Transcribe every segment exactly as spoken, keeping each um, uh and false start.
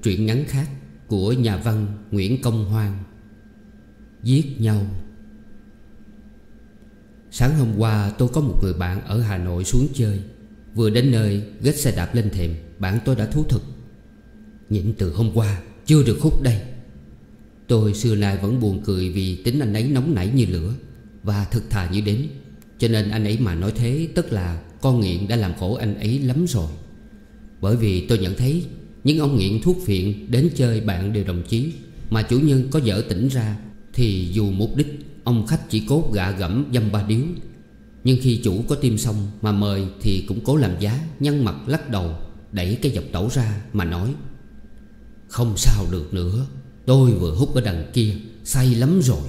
truyện ngắn khác của nhà văn Nguyễn Công Hoan. Giết nhau. Sáng hôm qua tôi có một người bạn ở Hà Nội xuống chơi. Vừa đến nơi gết xe đạp lên thềm, bạn tôi đã thú thực: nhịn từ hôm qua chưa được hút đây. Tôi xưa nay vẫn buồn cười vì tính anh ấy nóng nảy như lửa và thực thà như đến. Cho nên anh ấy mà nói thế tức là con nghiện đã làm khổ anh ấy lắm rồi. Bởi vì tôi nhận thấy những ông nghiện thuốc phiện đến chơi bạn đều đồng chí, mà chủ nhân có dở tỉnh ra thì dù mục đích ông khách chỉ cốt gạ gẫm dăm ba điếu. Nhưng khi chủ có tim xong mà mời thì cũng cố làm giá, nhăn mặt lắc đầu, đẩy cái dọc tẩu ra mà nói: không sao được nữa, tôi vừa hút ở đằng kia, say lắm rồi.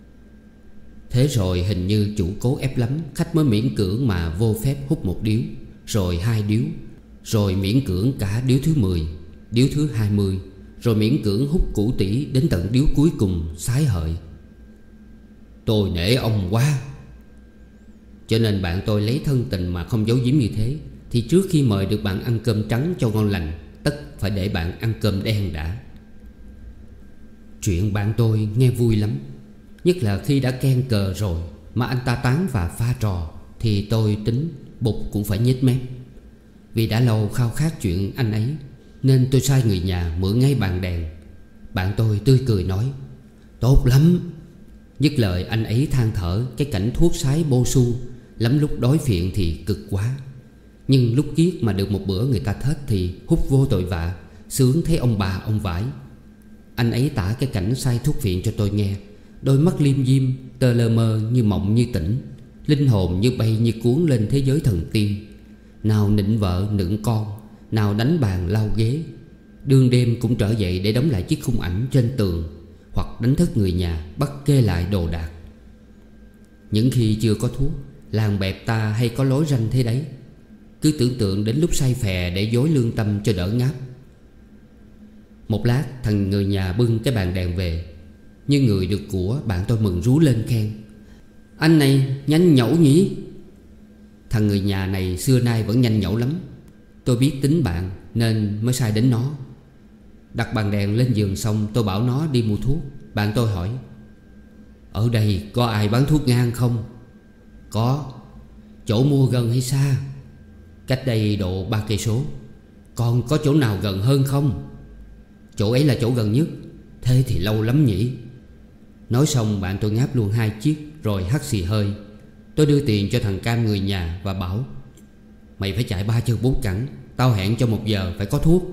Thế rồi hình như chủ cố ép lắm, khách mới miễn cưỡng mà vô phép hút một điếu, rồi hai điếu, rồi miễn cưỡng cả điếu thứ mười, điếu thứ hai mươi, rồi miễn cưỡng hút củ tỉ đến tận điếu cuối cùng xái hợi. Tôi nể ông quá. Cho nên bạn tôi lấy thân tình mà không giấu giếm như thế, thì trước khi mời được bạn ăn cơm trắng cho ngon lành, tất phải để bạn ăn cơm đen đã. Chuyện bạn tôi nghe vui lắm, nhất là khi đã ken cờ rồi mà anh ta tán và pha trò, thì tôi tính bụt cũng phải nhếch mép. Vì đã lâu khao khát chuyện anh ấy, nên tôi sai người nhà mượn ngay bàn đèn. Bạn tôi tươi cười nói: tốt lắm. Dứt lời anh ấy than thở cái cảnh thuốc sái bô su, lắm lúc đói phiện thì cực quá. Nhưng lúc kiết mà được một bữa người ta thết thì hút vô tội vạ, sướng thấy ông bà ông vải. Anh ấy tả cái cảnh say thuốc phiện cho tôi nghe. Đôi mắt liêm diêm, tơ lơ mơ như mộng như tỉnh, linh hồn như bay như cuốn lên thế giới thần tiên. Nào nịnh vợ nựng con, nào đánh bàn lau ghế, đương đêm cũng trở dậy để đóng lại chiếc khung ảnh trên tường, hoặc đánh thức người nhà bắt kê lại đồ đạc. Những khi chưa có thuốc, làng bẹp ta hay có lối ranh thế đấy. Cứ tưởng tượng đến lúc say phè để dối lương tâm cho đỡ ngáp. Một lát thằng người nhà bưng cái bàn đèn về. Như người được của, bạn tôi mừng rú lên khen: anh này nhanh nhẩu nhỉ. Thằng người nhà này xưa nay vẫn nhanh nhẩu lắm. Tôi biết tính bạn nên mới sai đến nó. Đặt bàn đèn lên giường xong tôi bảo nó đi mua thuốc. Bạn tôi hỏi: ở đây có ai bán thuốc ngang không? Có. Chỗ mua gần hay xa? Cách đây độ ba cây số. Còn có chỗ nào gần hơn không? Chỗ ấy là chỗ gần nhất. Thế thì lâu lắm nhỉ. Nói xong bạn tôi ngáp luôn hai chiếc rồi hắt xì hơi. Tôi đưa tiền cho thằng Cam người nhà và bảo: mày phải chạy ba chân bốn cẳng, tao hẹn cho một giờ phải có thuốc.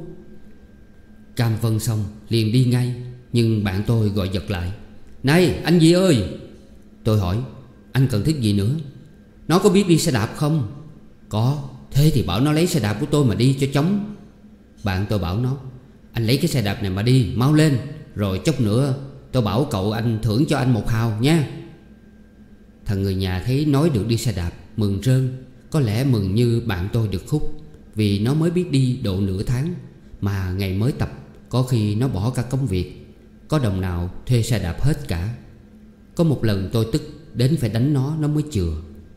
Cam vâng xong liền đi ngay. Nhưng bạn tôi gọi giật lại: này anh gì ơi. Tôi hỏi: anh cần thiết gì nữa? Nó có biết đi xe đạp không? Có. Thế thì bảo nó lấy xe đạp của tôi mà đi cho chóng. Bạn tôi bảo nó: anh lấy cái xe đạp này mà đi, mau lên. Rồi chốc nữa tôi bảo cậu anh thưởng cho anh một hào nha. Thằng người nhà thấy nói được đi xe đạp mừng rơn. Có lẽ mừng như bạn tôi được hút, vì nó mới biết đi độ nửa tháng. Mà ngày mới tập, có khi nó bỏ cả công việc, có đồng nào thuê xe đạp hết cả. Có một lần tôi tức đến phải đánh nó, nó mới chừa.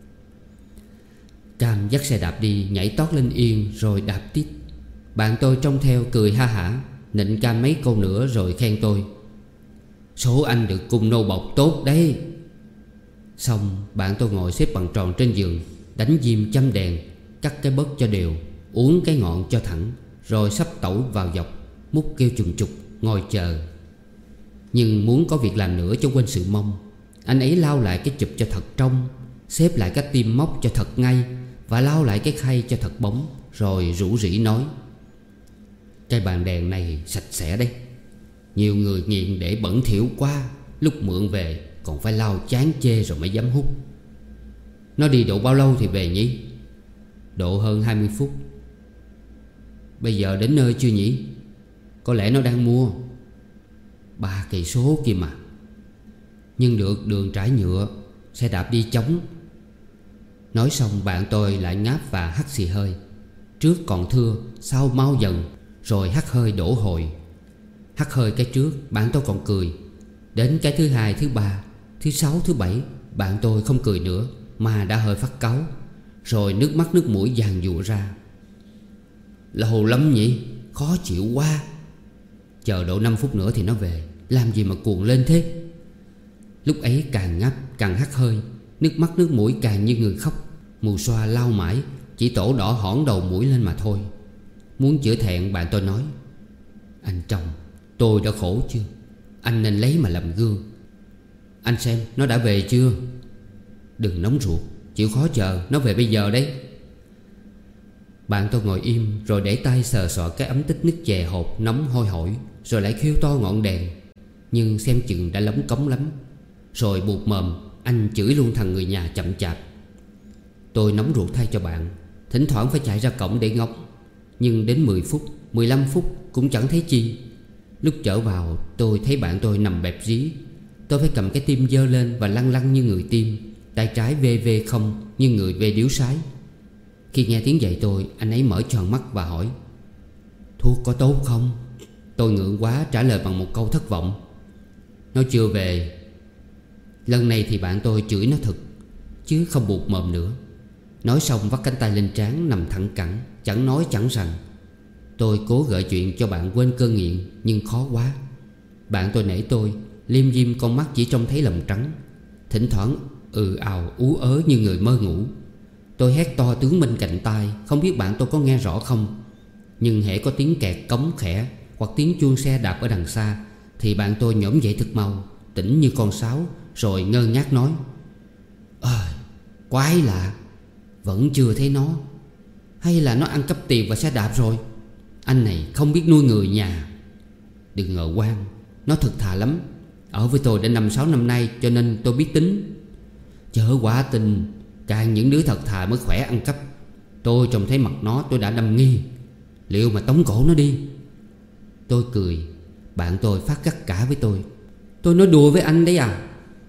Cam dắt xe đạp đi, nhảy tót lên yên rồi đạp tít. Bạn tôi trông theo cười ha hả, nịnh Cam mấy câu nữa rồi khen tôi: số anh được cung nô bọc tốt đấy. Xong bạn tôi ngồi xếp bằng tròn trên giường, đánh diêm châm đèn, cắt cái bớt cho đều, uống cái ngọn cho thẳng, rồi sắp tẩu vào dọc, mút kêu trùng trục, ngồi chờ. Nhưng muốn có việc làm nữa cho quên sự mong, anh ấy lau lại cái chụp cho thật trong, xếp lại cái tim móc cho thật ngay, và lau lại cái khay cho thật bóng. Rồi rủ rỉ nói: cái bàn đèn này sạch sẽ đấy. Nhiều người nghiện để bẩn thỉu quá, lúc mượn về còn phải lau chán chê rồi mới dám hút. Nó đi độ bao lâu thì về nhỉ? Độ hơn hai mươi phút. Bây giờ đến nơi chưa nhỉ? Có lẽ nó đang mua. Ba cây số kia mà. Nhưng được đường trải nhựa, xe đạp đi chóng. Nói xong bạn tôi lại ngáp và hắt xì hơi. Trước còn thưa, sau mau dần, rồi hắt hơi đổ hồi. Hắt hơi cái trước bạn tôi còn cười. Đến cái thứ hai, thứ ba, thứ sáu, thứ bảy, bạn tôi không cười nữa mà đã hơi phát cáu. Rồi nước mắt nước mũi giàn giụa ra: lâu lắm nhỉ, khó chịu quá. Chờ độ năm phút nữa thì nó về. Làm gì mà cuồng lên thế. Lúc ấy càng ngáp càng hắt hơi, nước mắt nước mũi càng như người khóc. Mù xoa lau mãi, chỉ tổ đỏ hỏn đầu mũi lên mà thôi. Muốn chữa thẹn, bạn tôi nói: Anh chồng, tôi đã khổ chưa? Anh nên lấy mà làm gương. Anh xem nó đã về chưa? Đừng nóng ruột, chịu khó chờ, nó về bây giờ đấy. Bạn tôi ngồi im rồi để tay sờ soạn cái ấm tích nước chè hột nóng hôi hổi, rồi lại khiêu to ngọn đèn. Nhưng xem chừng đã lóng cống lắm. Rồi buột mồm anh chửi luôn thằng người nhà chậm chạp. Tôi nóng ruột thay cho bạn, thỉnh thoảng phải chạy ra cổng để ngóng. Nhưng đến mười phút, mười lăm phút cũng chẳng thấy chi. Lúc trở vào tôi thấy bạn tôi nằm bẹp dí. Tôi phải cầm cái tim giơ lên và lăn lăn như người tim, tay trái vê vê không như người vê điếu sái. Khi nghe tiếng dậy tôi, anh ấy mở tròn mắt và hỏi: Thuốc có tốt không? Tôi ngượng quá trả lời bằng một câu thất vọng: Nó chưa về. Lần này thì bạn tôi chửi nó thật, chứ không buột mồm nữa. Nói xong vắt cánh tay lên trán nằm thẳng cẳng, chẳng nói chẳng rằng. Tôi cố gợi chuyện cho bạn quên cơn nghiện, nhưng khó quá. Bạn tôi nể tôi, liêm diêm con mắt chỉ trông thấy lòng trắng, thỉnh thoảng ừ ào ú ớ như người mơ ngủ. Tôi hét to tướng bên cạnh tai, không biết bạn tôi có nghe rõ không. Nhưng hễ có tiếng kẹt cống khẽ hoặc tiếng chuông xe đạp ở đằng xa thì bạn tôi nhổm dậy thật mau, tỉnh như con sáo, rồi ngơ ngác nói: À, quái lạ, vẫn chưa thấy nó. Hay là nó ăn cắp tiền và xe đạp rồi. Anh này không biết nuôi người nhà. Đừng ngờ quan, nó thực thà lắm. Ở với tôi đã năm sáu năm nay, cho nên tôi biết tính. Chớ quả tình, càng những đứa thật thà mới khỏe ăn cắp. Tôi trông thấy mặt nó tôi đã đâm nghi. Liệu mà tống cổ nó đi. Tôi cười. Bạn tôi phát gắt cả với tôi: Tôi nói đùa với anh đấy à.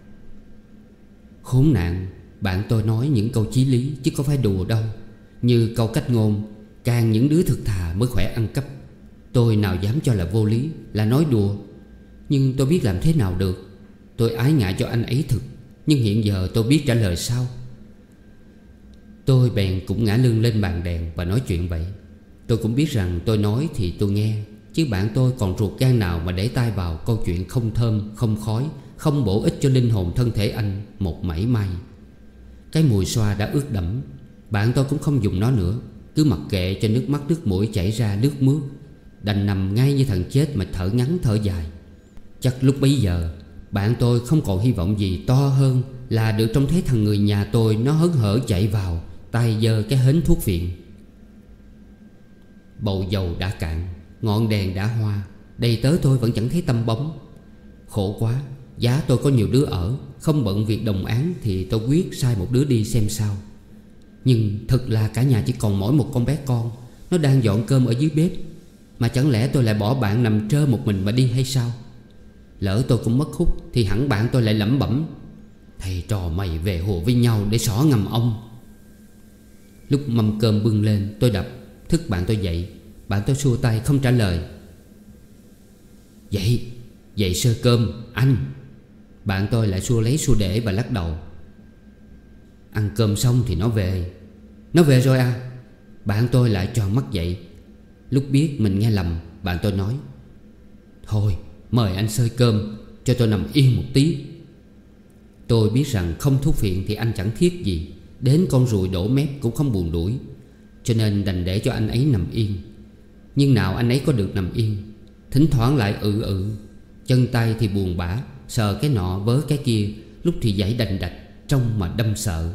Khốn nạn, bạn tôi nói những câu chí lý chứ có phải đùa đâu. Như câu cách ngôn: càng những đứa thực thà mới khỏe ăn cắp. Tôi nào dám cho là vô lý, là nói đùa. Nhưng tôi biết làm thế nào được. Tôi ái ngại cho anh ấy thực, nhưng hiện giờ tôi biết trả lời sao. Tôi bèn cũng ngả lưng lên bàn đèn và nói chuyện vậy. Tôi cũng biết rằng tôi nói thì tôi nghe, chứ bạn tôi còn ruột gan nào mà để tay vào câu chuyện không thơm, không khói, không bổ ích cho linh hồn thân thể anh một mảy may. Cái mùi xoa đã ướt đẫm. Bạn tôi cũng không dùng nó nữa, cứ mặc kệ cho nước mắt nước mũi chảy ra nước mướt, đành nằm ngay như thằng chết mà thở ngắn thở dài. Chắc lúc bấy giờ bạn tôi không còn hy vọng gì to hơn là được trông thấy thằng người nhà tôi nó hớn hở chạy vào, tay giơ cái hến thuốc viện. Bầu dầu đã cạn, ngọn đèn đã hoa, đầy tớ tôi vẫn chẳng thấy tăm bóng. Khổ quá, giá tôi có nhiều đứa ở, không bận việc đồng áng thì tôi quyết sai một đứa đi xem sao. Nhưng thật là cả nhà chỉ còn mỗi một con bé con, nó đang dọn cơm ở dưới bếp. Mà chẳng lẽ tôi lại bỏ bạn nằm trơ một mình mà đi hay sao? Lỡ tôi cũng mất hút thì hẳn bạn tôi lại lẩm bẩm: Thầy trò mày về hùa với nhau để xỏ ngầm ông. Lúc mâm cơm bưng lên, tôi đập thức bạn tôi dậy. Bạn tôi xua tay không trả lời. Dậy, dậy sơ cơm, anh. Bạn tôi lại xua lấy xua để và lắc đầu. Ăn cơm xong thì nó về. Nó về rồi à? Bạn tôi lại tròn mắt dậy. Lúc biết mình nghe lầm, bạn tôi nói: Thôi mời anh xơi cơm, cho tôi nằm yên một tí. Tôi biết rằng không thuốc phiện thì anh chẳng thiết gì, đến con ruồi đổ mép cũng không buồn đuổi, cho nên đành để cho anh ấy nằm yên. Nhưng nào anh ấy có được nằm yên, thỉnh thoảng lại ừ ừ, chân tay thì buồn bã, sờ cái nọ vớ cái kia, lúc thì giãy đành đạch, trông mà đâm sợ.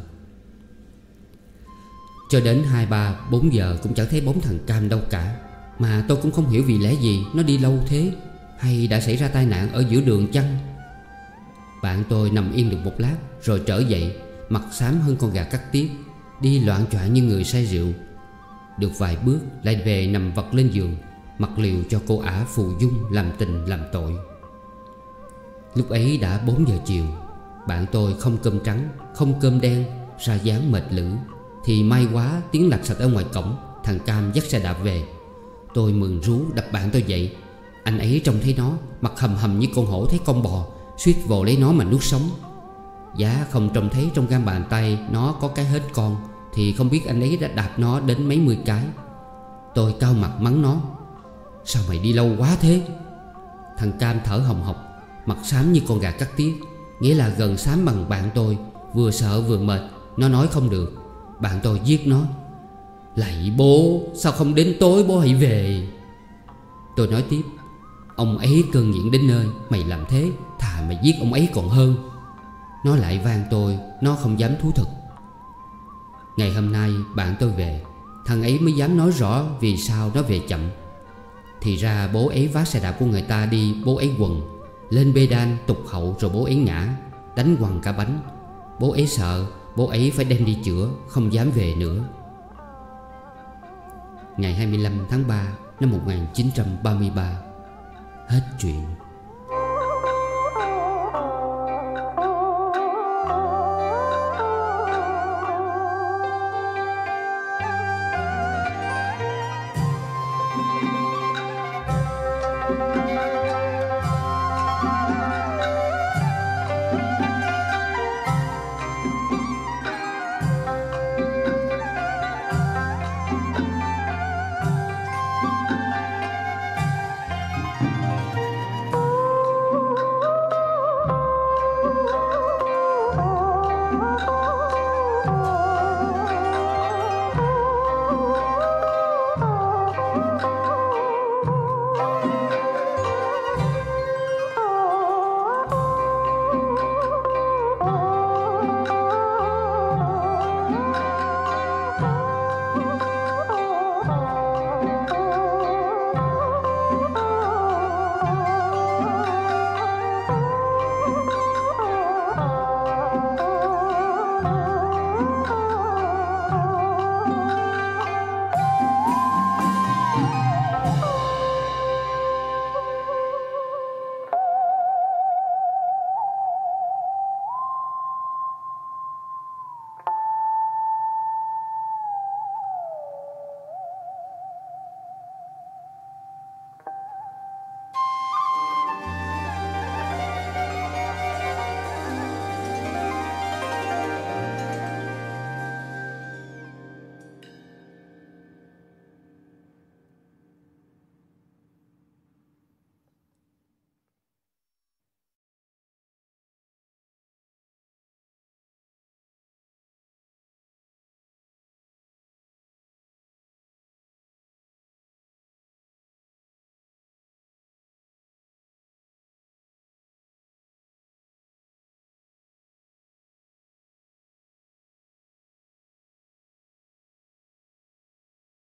Cho đến hai ba bốn giờ cũng chẳng thấy bóng thằng Cam đâu cả. Mà tôi cũng không hiểu vì lẽ gì nó đi lâu thế. Hay đã xảy ra tai nạn ở giữa đường chăng? Bạn tôi nằm yên được một lát rồi trở dậy, mặt xám hơn con gà cắt tiết, đi loạng choạng như người say rượu. Được vài bước lại về nằm vật lên giường, mặc liều cho cô ả phù dung làm tình làm tội. Lúc ấy đã bốn giờ chiều. Bạn tôi không cơm trắng, không cơm đen, ra dáng mệt lử. Thì may quá tiếng lạch sạch ở ngoài cổng, thằng Cam dắt xe đạp về. Tôi mừng rú đập bạn tôi dậy. Anh ấy trông thấy nó, mặt hầm hầm như con hổ thấy con bò, suýt vồ lấy nó mà nuốt sống. Giá không trông thấy trong gan bàn tay nó có cái hết con, thì không biết anh ấy đã đạp nó đến mấy mươi cái. Tôi cau mặt mắng nó: Sao mày đi lâu quá thế? Thằng Cam thở hồng hộc, mặt xám như con gà cắt tiết, nghĩa là gần xám bằng bạn tôi. Vừa sợ vừa mệt, nó nói không được. Bạn tôi giết nó: "Lạy bố, sao không đến tối bố hãy về." Tôi nói tiếp: "Ông ấy cơn nghiện đến nơi, mày làm thế thà mày giết ông ấy còn hơn." Nó lại van tôi, nó không dám thú thực. Ngày hôm nay bạn tôi về, thằng ấy mới dám nói rõ vì sao nó về chậm. Thì ra bố ấy vác xe đạp của người ta đi, bố ấy quần lên bê đan tụt hậu rồi bố ấy ngã, đánh quằn cả bánh. Bố ấy sợ, bố ấy phải đem đi chữa, không dám về nữa. Ngày hai mươi lăm tháng ba năm một nghìn chín trăm ba mươi ba. Hết chuyện.